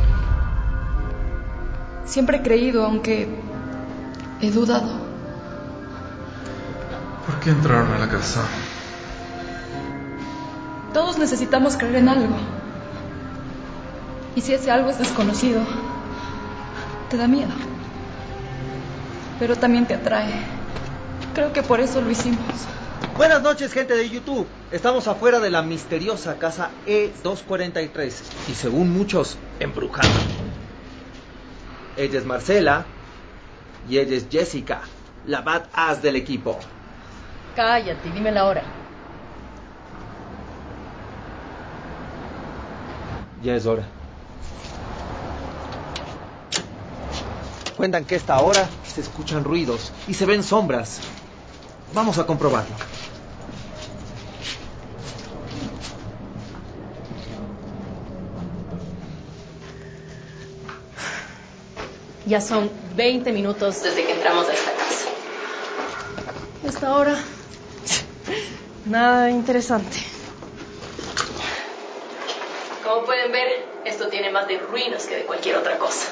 Siempre he creído, aunque he dudado. ¿Por qué entraron a la casa? Todos necesitamos creer en algo. Y si ese algo es desconocido, te da miedo. Pero también te atrae. Creo que por eso lo hicimos. Buenas noches, gente de YouTube. Estamos afuera de la misteriosa casa E doscientos cuarenta y tres y según muchos, embrujada. Ella es Marcela y ella es Jessica, la badass del equipo. Cállate, dime la hora. Ya es hora. Cuentan que a esta hora se escuchan ruidos y se ven sombras. Vamos a comprobarlo. Ya son veinte minutos desde que entramos a esta casa. Hasta ahora, nada interesante. Como pueden ver, esto tiene más de ruinas que de cualquier otra cosa.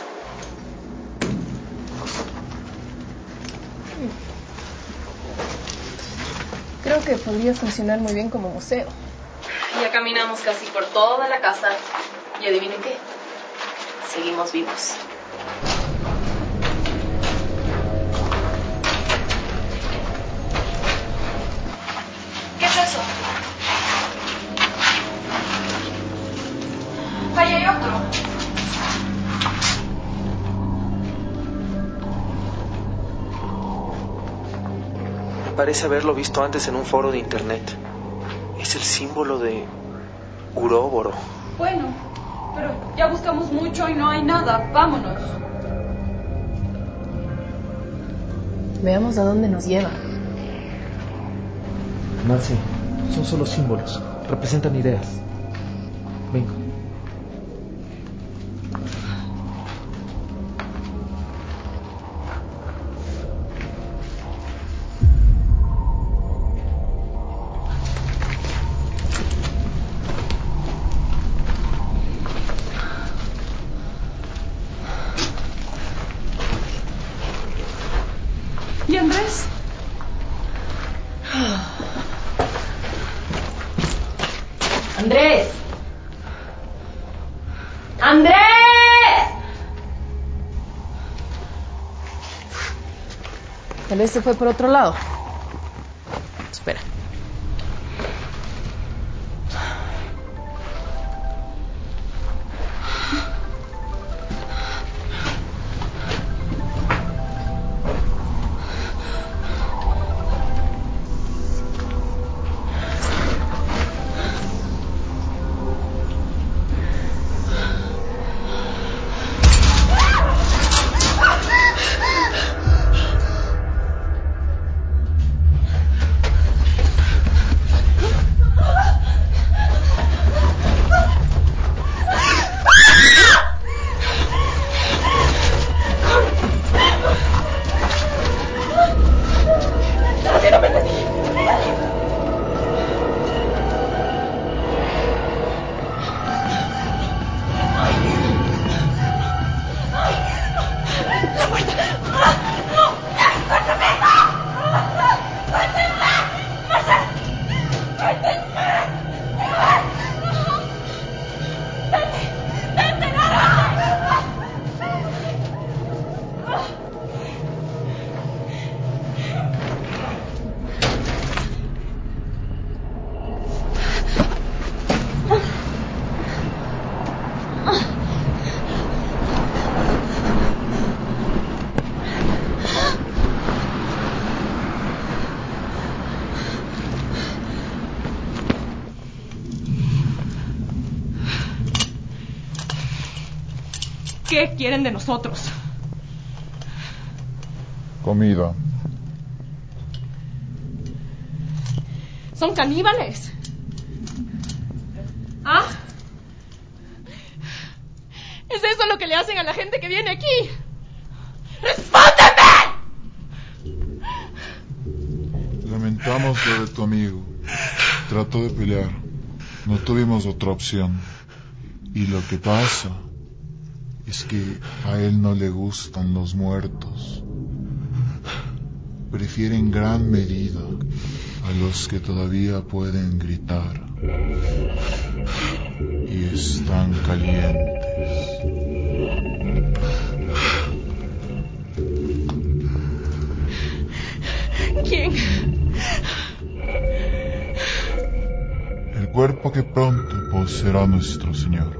Creo que podría funcionar muy bien como museo. Ya caminamos casi por toda la casa y adivinen qué, seguimos vivos. ¿Qué es eso? Ahí hay otro. Parece haberlo visto antes en un foro de internet. Es el símbolo de Uróboro. Bueno, pero ya buscamos mucho y no hay nada. Vámonos. Veamos a dónde nos lleva. Marce, son solo símbolos. Representan ideas. Venga. ¿Y Andrés? ¡Andrés! ¡Andrés! Tal vez se fue por otro lado. Espera. ¿Qué quieren de nosotros? Comida. ¿Son caníbales? ¿Ah? ¿Es eso lo que le hacen a la gente que viene aquí? ¡Respóndeme! Lamentamos lo de tu amigo. Trató de pelear. No tuvimos otra opción. Y lo que pasa es que a él no le gustan los muertos. Prefiere en gran medida a los que todavía pueden gritar y están calientes. ¿Quién? El cuerpo que pronto poseerá nuestro Señor.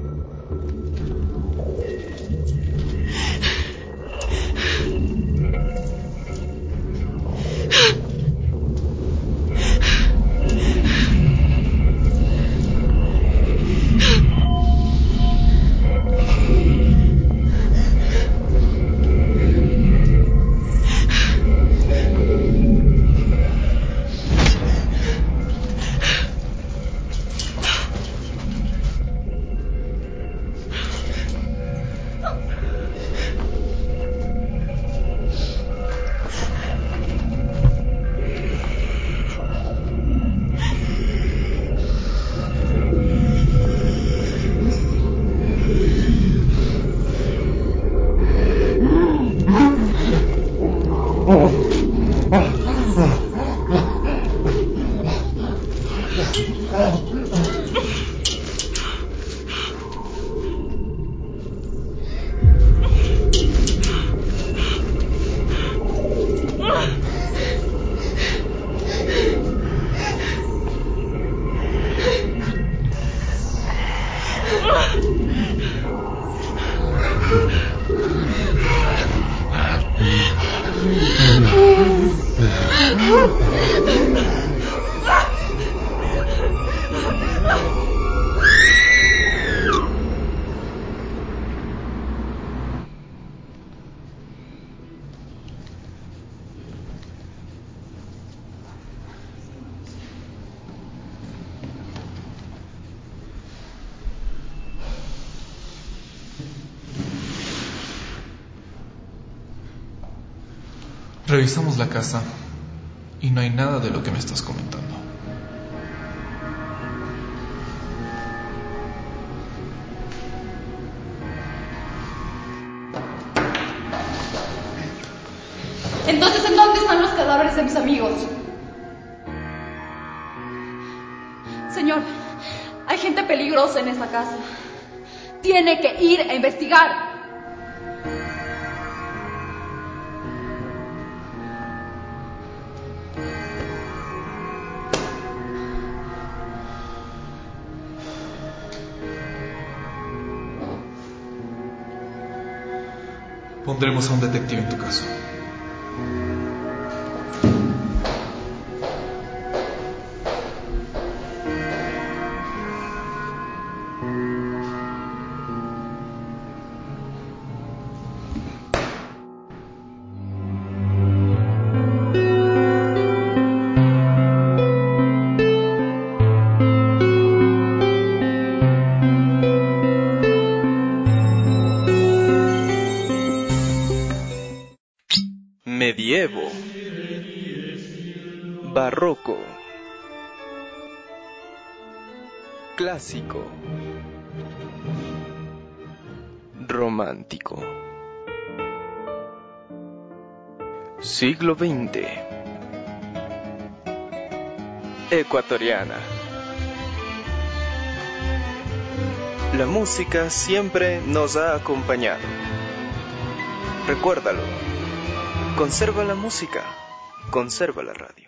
Revisamos la casa y no hay nada de lo que me estás comentando. Entonces, ¿en dónde están los cadáveres de mis amigos? Señor, hay gente peligrosa en esta casa. Tiene que ir a investigar. Pondremos a un detective en tu caso. Medievo, barroco, clásico, romántico, siglo veinte, ecuatoriana. La música siempre nos ha acompañado. Recuérdalo. Conserva la música, conserva la radio.